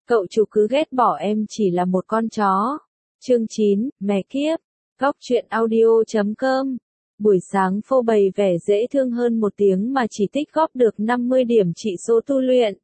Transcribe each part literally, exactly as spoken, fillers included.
Cậu chủ cứ ghét bỏ em chỉ là một con chó. Chương chín, mẹ kiếp. Góc truyện audio chấm com. Buổi sáng phô bày vẻ dễ thương hơn một tiếng mà chỉ tích góp được năm mươi điểm trị số tu luyện.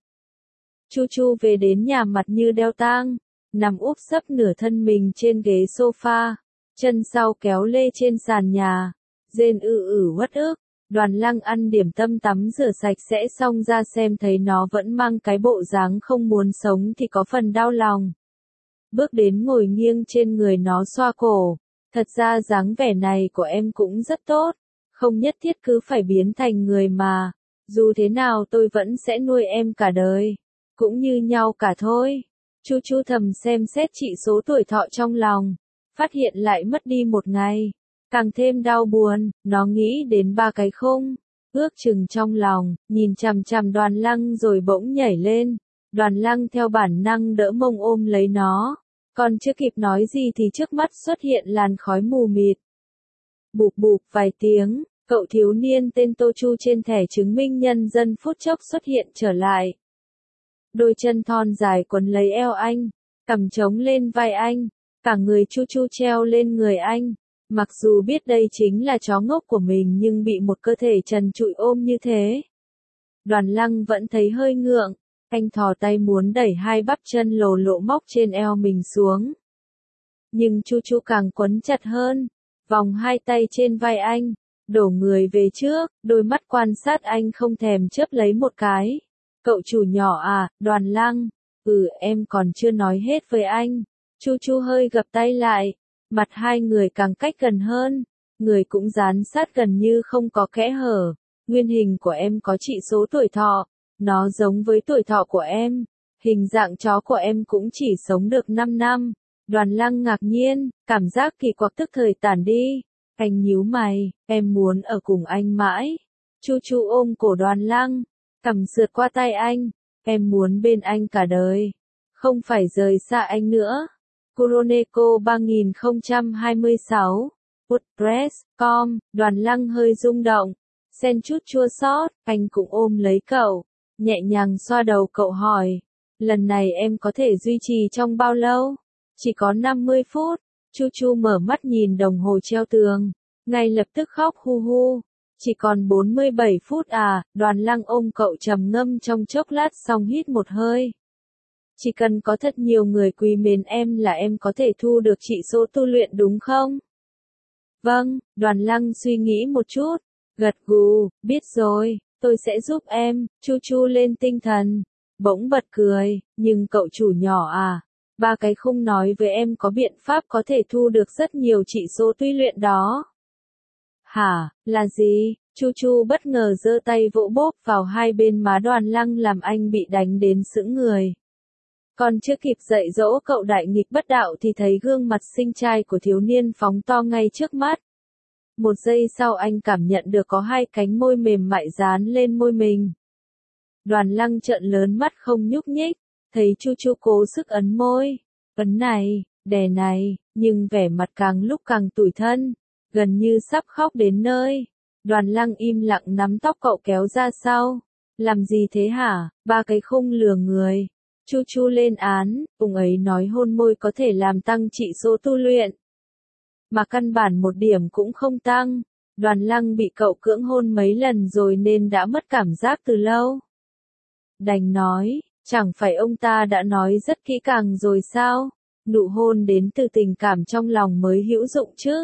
Chu Chu về đến nhà mặt như đeo tang, nằm úp sấp nửa thân mình trên ghế sofa, chân sau kéo lê trên sàn nhà, rên ư ử uất ức. Đoàn Lăng ăn điểm tâm tắm rửa sạch sẽ xong ra xem thấy nó vẫn mang cái bộ dáng không muốn sống thì có phần đau lòng. Bước đến ngồi nghiêng trên người nó xoa cổ. Thật ra dáng vẻ này của em cũng rất tốt, không nhất thiết cứ phải biến thành người mà, dù thế nào tôi vẫn sẽ nuôi em cả đời, cũng như nhau cả thôi. Chu Chu thầm xem xét trị số tuổi thọ trong lòng, phát hiện lại mất đi một ngày. Càng thêm đau buồn, nó nghĩ đến ba cái khung, ước chừng trong lòng, nhìn chằm chằm Đoàn Lăng rồi bỗng nhảy lên. Đoàn Lăng theo bản năng đỡ mông ôm lấy nó, còn chưa kịp nói gì thì trước mắt xuất hiện làn khói mù mịt. Bụp bụp vài tiếng, cậu thiếu niên tên Tô Chu trên thẻ chứng minh nhân dân phút chốc xuất hiện trở lại. Đôi chân thon dài quấn lấy eo anh, cằm trống lên vai anh, cả người Chu Chu treo lên người anh. Mặc dù biết đây chính là chó ngốc của mình nhưng bị một cơ thể trần trụi ôm như thế, Đoàn Lăng vẫn thấy hơi ngượng. Anh thò tay muốn đẩy hai bắp chân lồ lộ móc trên eo mình xuống. Nhưng Chu Chu càng quấn chặt hơn, vòng hai tay trên vai anh, đổ người về trước, đôi mắt quan sát anh không thèm chớp lấy một cái. Cậu chủ nhỏ à, Đoàn Lăng, ừ em còn chưa nói hết với anh. Chu Chu hơi gập tay lại, mặt hai người càng cách gần hơn, người cũng dán sát gần như không có kẽ hở. Nguyên hình của em có trị số tuổi thọ, nó giống với tuổi thọ của em, hình dạng chó của em cũng chỉ sống được năm năm. Đoàn Lăng ngạc nhiên, cảm giác kỳ quặc tức thời tản đi. Anh nhíu mày, em muốn ở cùng anh mãi. Chu Chu ôm cổ Đoàn Lăng, cằm sượt qua tay anh, em muốn bên anh cả đời, không phải rời xa anh nữa. Kuroneko ba không hai sáu, WordPress chấm com. Đoàn Lăng hơi rung động, xen chút chua xót, anh cũng ôm lấy cậu, nhẹ nhàng xoa đầu cậu hỏi, lần này em có thể duy trì trong bao lâu? Chỉ có năm mươi phút. Chu Chu mở mắt nhìn đồng hồ treo tường, ngay lập tức khóc hu hu. Chỉ còn bốn mươi bảy phút à? Đoàn Lăng ôm cậu trầm ngâm trong chốc lát xong hít một hơi. Chỉ cần có thật nhiều người quý mến em là em có thể thu được trị số tu luyện đúng không? Vâng, Đoàn Lăng suy nghĩ một chút, gật gù, biết rồi, tôi sẽ giúp em. Chu Chu lên tinh thần, bỗng bật cười, nhưng cậu chủ nhỏ à, ba cái khung nói với em có biện pháp có thể thu được rất nhiều trị số tu luyện đó. Hả, là gì? Chu Chu bất ngờ giơ tay vỗ bốp vào hai bên má Đoàn Lăng làm anh bị đánh đến sững người. Còn chưa kịp dạy dỗ cậu đại nghịch bất đạo thì thấy gương mặt xinh trai của thiếu niên phóng to ngay trước mắt. Một giây sau anh cảm nhận được có hai cánh môi mềm mại dán lên môi mình. Đoàn Lăng trợn lớn mắt không nhúc nhích, thấy Chu Chu cố sức ấn môi, ấn này, đè này, nhưng vẻ mặt càng lúc càng tủi thân, gần như sắp khóc đến nơi. Đoàn Lăng im lặng nắm tóc cậu kéo ra sau. Làm gì thế hả, ba cái khung lừa người. Chu Chu lên án, ông ấy nói hôn môi có thể làm tăng trị số tu luyện. Mà căn bản một điểm cũng không tăng. Đoàn Lăng bị cậu cưỡng hôn mấy lần rồi nên đã mất cảm giác từ lâu. Đành nói, chẳng phải ông ta đã nói rất kỹ càng rồi sao? Nụ hôn đến từ tình cảm trong lòng mới hữu dụng chứ.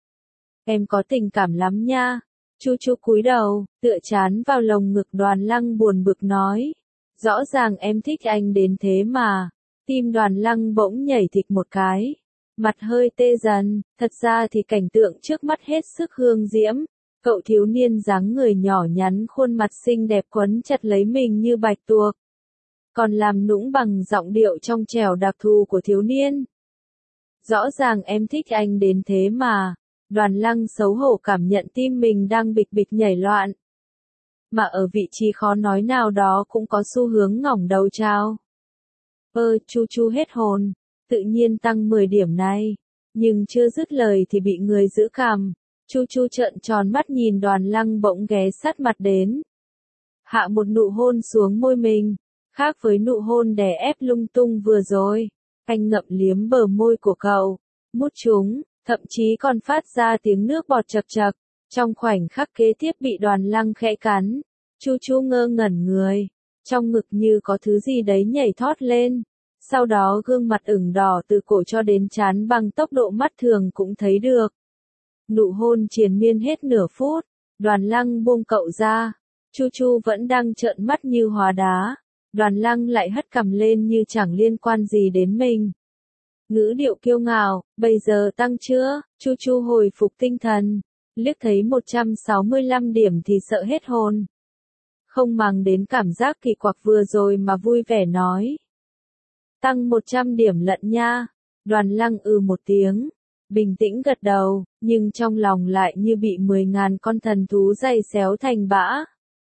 Em có tình cảm lắm nha. Chu Chu cúi đầu, tựa chán vào lồng ngực Đoàn Lăng buồn bực nói. Rõ ràng em thích anh đến thế mà. Tim Đoàn Lăng bỗng nhảy thịch một cái. Mặt hơi tê dần, thật ra thì cảnh tượng trước mắt hết sức hương diễm. Cậu thiếu niên dáng người nhỏ nhắn khuôn mặt xinh đẹp quấn chặt lấy mình như bạch tuộc. Còn làm nũng bằng giọng điệu trong trẻo đặc thù của thiếu niên. Rõ ràng em thích anh đến thế mà. Đoàn Lăng xấu hổ cảm nhận tim mình đang bịch bịch nhảy loạn. Mà ở vị trí khó nói nào đó cũng có xu hướng ngỏng đầu trao. Ơ, Chu Chu hết hồn, tự nhiên tăng mười điểm này. Nhưng chưa dứt lời thì bị người giữ cằm. Chu Chu trợn tròn mắt nhìn Đoàn Lăng bỗng ghé sát mặt đến. Hạ một nụ hôn xuống môi mình. Khác với nụ hôn đè ép lung tung vừa rồi, anh ngậm liếm bờ môi của cậu, mút chúng, thậm chí còn phát ra tiếng nước bọt chật chật. Trong khoảnh khắc kế tiếp bị Đoàn Lăng khẽ cắn, Chu Chu ngơ ngẩn người, trong ngực như có thứ gì đấy nhảy thót lên. Sau đó gương mặt ửng đỏ từ cổ cho đến trán bằng tốc độ mắt thường cũng thấy được. Nụ hôn triền miên hết nửa phút, Đoàn Lăng buông cậu ra, Chu Chu vẫn đang trợn mắt như hóa đá. Đoàn Lăng lại hất cằm lên như chẳng liên quan gì đến mình. Ngữ điệu kiêu ngạo, bây giờ tăng chưa? Chu Chu hồi phục tinh thần, liếc thấy một trăm sáu mươi lăm điểm thì sợ hết hồn. Không màng đến cảm giác kỳ quặc vừa rồi mà vui vẻ nói. Tăng một trăm điểm lận nha. Đoàn Lăng ừ một tiếng, bình tĩnh gật đầu, nhưng trong lòng lại như bị mười ngàn con thần thú giày xéo thành bã.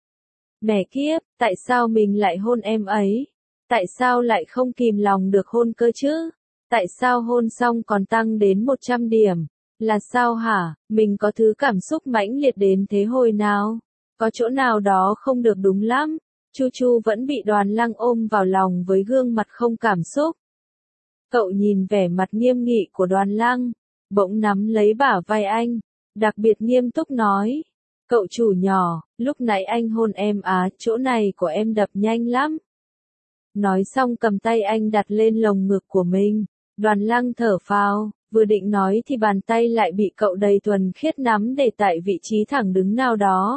Mẹ kiếp, tại sao mình lại hôn em ấy? Tại sao lại không kìm lòng được hôn cơ chứ? Tại sao hôn xong còn tăng đến một trăm điểm? Là sao hả? Mình có thứ cảm xúc mãnh liệt đến thế hồi nào? Có chỗ nào đó không được đúng lắm? Chu Chu vẫn bị Đoàn Lăng ôm vào lòng với gương mặt không cảm xúc. Cậu nhìn vẻ mặt nghiêm nghị của Đoàn Lăng, bỗng nắm lấy bả vai anh, đặc biệt nghiêm túc nói. Cậu chủ nhỏ, lúc nãy anh hôn em á, chỗ này của em đập nhanh lắm. Nói xong cầm tay anh đặt lên lồng ngực của mình, Đoàn Lăng thở phào, vừa định nói thì bàn tay lại bị cậu đầy thuần khiết nắm để tại vị trí thẳng đứng nào đó.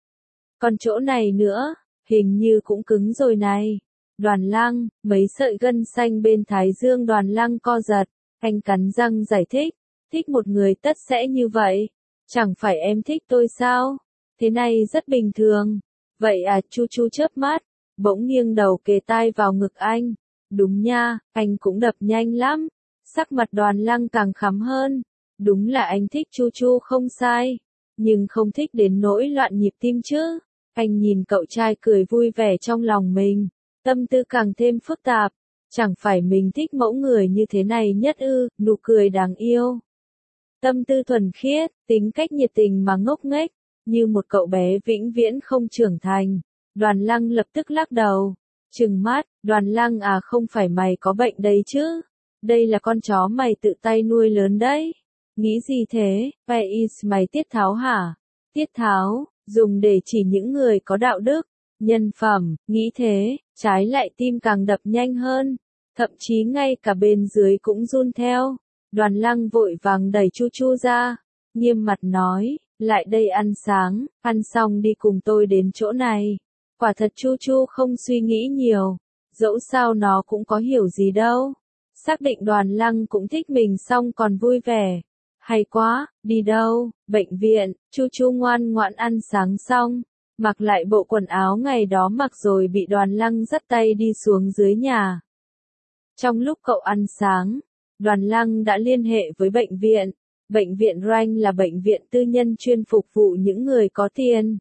Còn chỗ này nữa, hình như cũng cứng rồi này. Đoàn Lăng, mấy sợi gân xanh bên thái dương Đoàn Lăng co giật, anh cắn răng giải thích, thích một người tất sẽ như vậy. Chẳng phải em thích tôi sao? Thế này rất bình thường. Vậy à, Chu Chu chớp mắt, bỗng nghiêng đầu kề tai vào ngực anh. Đúng nha, anh cũng đập nhanh lắm. Sắc mặt Đoàn Lăng càng khắm hơn. Đúng là anh thích Chu Chu không sai. Nhưng không thích đến nỗi loạn nhịp tim chứ. Anh nhìn cậu trai cười vui vẻ trong lòng mình. Tâm tư càng thêm phức tạp. Chẳng phải mình thích mẫu người như thế này nhất ư, nụ cười đáng yêu. Tâm tư thuần khiết, tính cách nhiệt tình mà ngốc nghếch, như một cậu bé vĩnh viễn không trưởng thành. Đoàn Lăng lập tức lắc đầu, trừng mắt, Đoàn Lăng à, không phải mày có bệnh đấy chứ? Đây là con chó mày tự tay nuôi lớn đấy. Nghĩ gì thế? Where is mày tiết tháo hả? Tiết tháo, dùng để chỉ những người có đạo đức, nhân phẩm, nghĩ thế, trái lại tim càng đập nhanh hơn, thậm chí ngay cả bên dưới cũng run theo. Đoàn Lăng vội vàng đẩy Chu Chu ra, nghiêm mặt nói, lại đây ăn sáng, ăn xong đi cùng tôi đến chỗ này. Quả thật Chu Chu không suy nghĩ nhiều, dẫu sao nó cũng có hiểu gì đâu. Xác định Đoàn Lăng cũng thích mình xong còn vui vẻ. Hay quá, đi đâu? Bệnh viện. Chu Chu ngoan ngoãn ăn sáng xong, mặc lại bộ quần áo ngày đó mặc rồi bị Đoàn Lăng dắt tay đi xuống dưới nhà. Trong lúc cậu ăn sáng, Đoàn Lăng đã liên hệ với bệnh viện. Bệnh viện Ranh là bệnh viện tư nhân chuyên phục vụ những người có tiền.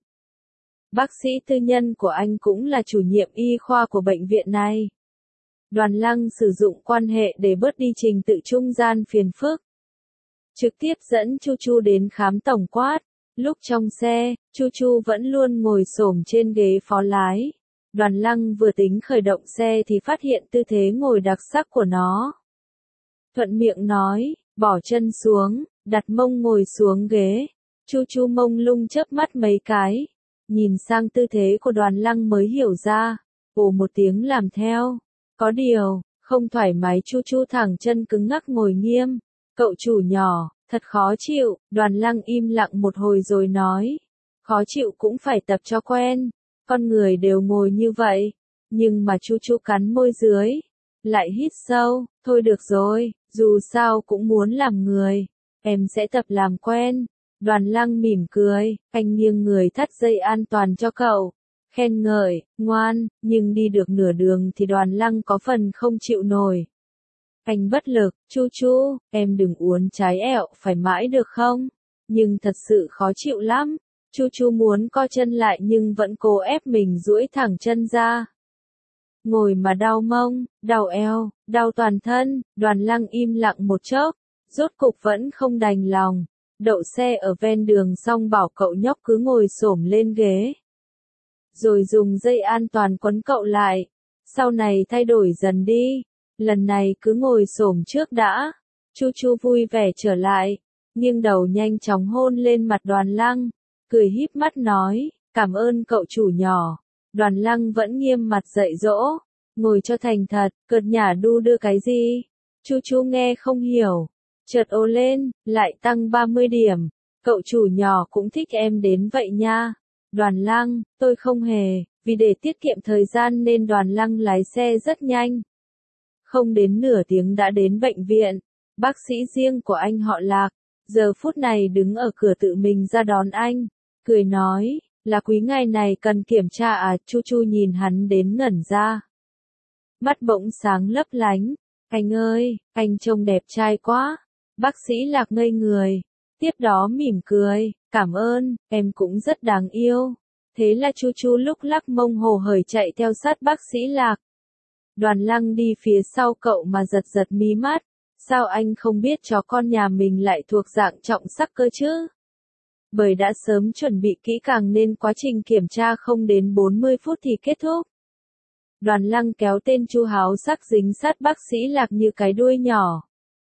Bác sĩ tư nhân của anh cũng là chủ nhiệm y khoa của bệnh viện này. Đoàn Lăng sử dụng quan hệ để bớt đi trình tự trung gian phiền phức. Trực tiếp dẫn Chu Chu đến khám tổng quát. Lúc trong xe, Chu Chu vẫn luôn ngồi xổm trên ghế phó lái. Đoàn Lăng vừa tính khởi động xe thì phát hiện tư thế ngồi đặc sắc của nó. Thuận miệng nói, bỏ chân xuống, đặt mông ngồi xuống ghế. Chu Chu mông lung chớp mắt mấy cái. Nhìn sang tư thế của Đoàn Lăng mới hiểu ra. Ồ một tiếng làm theo. Có điều, không thoải mái. Chu Chu thẳng chân cứng ngắc ngồi nghiêm. Cậu chủ nhỏ, thật khó chịu. Đoàn Lăng im lặng một hồi rồi nói. Khó chịu cũng phải tập cho quen. Con người đều ngồi như vậy. Nhưng mà Chu Chu cắn môi dưới. Lại hít sâu, thôi được rồi, dù sao cũng muốn làm người. Em sẽ tập làm quen. Đoàn Lăng mỉm cười, anh nghiêng người thắt dây an toàn cho cậu. Khen ngợi, ngoan, nhưng đi được nửa đường thì Đoàn Lăng có phần không chịu nổi. Anh bất lực, Chu Chu, em đừng uốn trái ẹo phải mãi được không? Nhưng thật sự khó chịu lắm. Chu Chu muốn co chân lại nhưng vẫn cố ép mình duỗi thẳng chân ra. Ngồi mà đau mông, đau eo, đau toàn thân. Đoàn Lăng im lặng một chốc, rốt cục vẫn không đành lòng. Đậu xe ở ven đường xong bảo cậu nhóc cứ ngồi xổm lên ghế. Rồi dùng dây an toàn quấn cậu lại. Sau này thay đổi dần đi, lần này cứ ngồi xổm trước đã. Chu Chu vui vẻ trở lại, nghiêng đầu nhanh chóng hôn lên mặt Đoàn Lăng, cười híp mắt nói, cảm ơn cậu chủ nhỏ. Đoàn Lăng vẫn nghiêm mặt dạy dỗ, ngồi cho thành thật, cợt nhả đu đưa cái gì? Chu Chu nghe không hiểu, chợt ồ lên, lại tăng ba mươi điểm, cậu chủ nhỏ cũng thích em đến vậy nha. Đoàn Lăng, tôi không hề, vì để tiết kiệm thời gian nên Đoàn Lăng lái xe rất nhanh. Không đến nửa tiếng đã đến bệnh viện, bác sĩ riêng của anh họ Lạc, giờ phút này đứng ở cửa tự mình ra đón anh, cười nói, là quý ngày này cần kiểm tra à? Chu Chu nhìn hắn đến ngẩn ra. Mắt bỗng sáng lấp lánh, anh ơi, anh trông đẹp trai quá. Bác sĩ Lạc ngây người, tiếp đó mỉm cười, cảm ơn, em cũng rất đáng yêu. Thế là Chu Chu lúc lắc mông hồ hởi chạy theo sát bác sĩ Lạc. Đoàn Lăng đi phía sau cậu mà giật giật mí mắt, sao anh không biết chó con nhà mình lại thuộc dạng trọng sắc cơ chứ? Bởi đã sớm chuẩn bị kỹ càng nên quá trình kiểm tra không đến bốn mươi phút thì kết thúc. Đoàn Lăng kéo tên Chu háo sắc dính sát bác sĩ Lạc như cái đuôi nhỏ.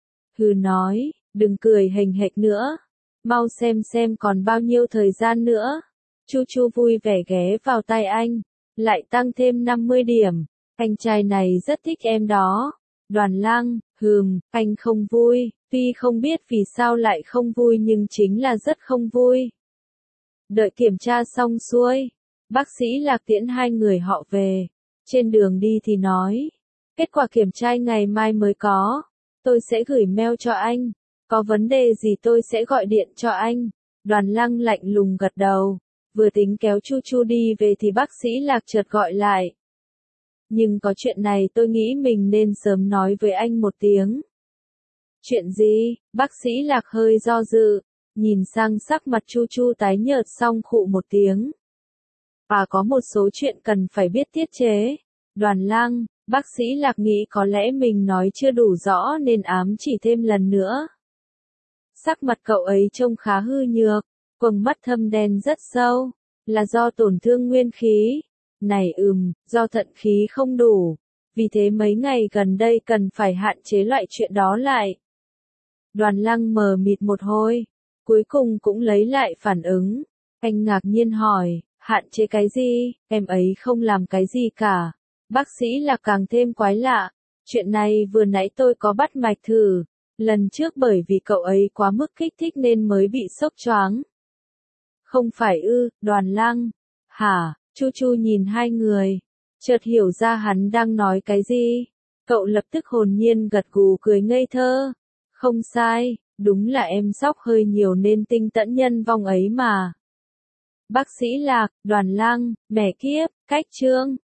Hừ nói, đừng cười hềnh hệch nữa, mau xem xem còn bao nhiêu thời gian nữa. Chu Chu vui vẻ ghé vào tay anh, lại tăng thêm năm mươi điểm, anh trai này rất thích em đó. Đoàn Lăng, hừm, anh không vui, tuy không biết vì sao lại không vui nhưng chính là rất không vui. Đợi kiểm tra xong xuôi, bác sĩ Lạc tiễn hai người họ về, trên đường đi thì nói, kết quả kiểm tra ngày mai mới có, tôi sẽ gửi mail cho anh, có vấn đề gì tôi sẽ gọi điện cho anh. Đoàn Lăng lạnh lùng gật đầu, vừa tính kéo Chu Chu đi về thì bác sĩ Lạc chợt gọi lại. Nhưng có chuyện này tôi nghĩ mình nên sớm nói với anh một tiếng. Chuyện gì? Bác sĩ Lạc hơi do dự, nhìn sang sắc mặt Chu Chu tái nhợt xong khụ một tiếng. Và có một số chuyện cần phải biết tiết chế. Đoàn Lăng, bác sĩ Lạc nghĩ có lẽ mình nói chưa đủ rõ nên ám chỉ thêm lần nữa. Sắc mặt cậu ấy trông khá hư nhược, quầng mắt thâm đen rất sâu, là do tổn thương nguyên khí. Này ừm, do thận khí không đủ, vì thế mấy ngày gần đây cần phải hạn chế loại chuyện đó lại. Đoàn Lăng mờ mịt một hồi, cuối cùng cũng lấy lại phản ứng. Anh ngạc nhiên hỏi, hạn chế cái gì, em ấy không làm cái gì cả. Bác sĩ là càng thêm quái lạ, chuyện này vừa nãy tôi có bắt mạch thử, lần trước bởi vì cậu ấy quá mức kích thích nên mới bị sốc choáng. Không phải ư? Đoàn Lăng, hả? Chu Chu nhìn hai người, chợt hiểu ra hắn đang nói cái gì. Cậu lập tức hồn nhiên gật gù cười ngây thơ. Không sai, đúng là em sốc hơi nhiều nên tinh tẫn nhân vong ấy mà. Bác sĩ Lạc, Đoàn Lăng, mẹ kiếp, cách chương.